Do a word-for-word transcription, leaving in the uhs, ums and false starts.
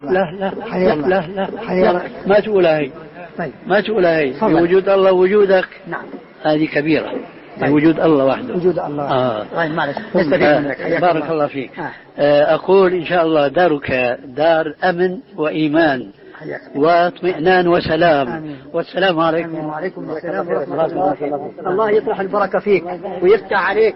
لا لا لا لا لا, لا ما تقولها هي. طيب. ما تقولها هي بوجود الله وجودك. نعم. هذه كبيرة. طيب. وجود الله وحده. وجود الله. آه. طيب معلش. آه. بارك الله, الله فيك. آه. آه. أقول إن شاء الله دارك دار أمن وإيمان واطمئنان وسلام. آمين. والسلام عليكم. وعليكم السلام ورحمة الله. الله يطرح البركة فيك ويفتح عليك.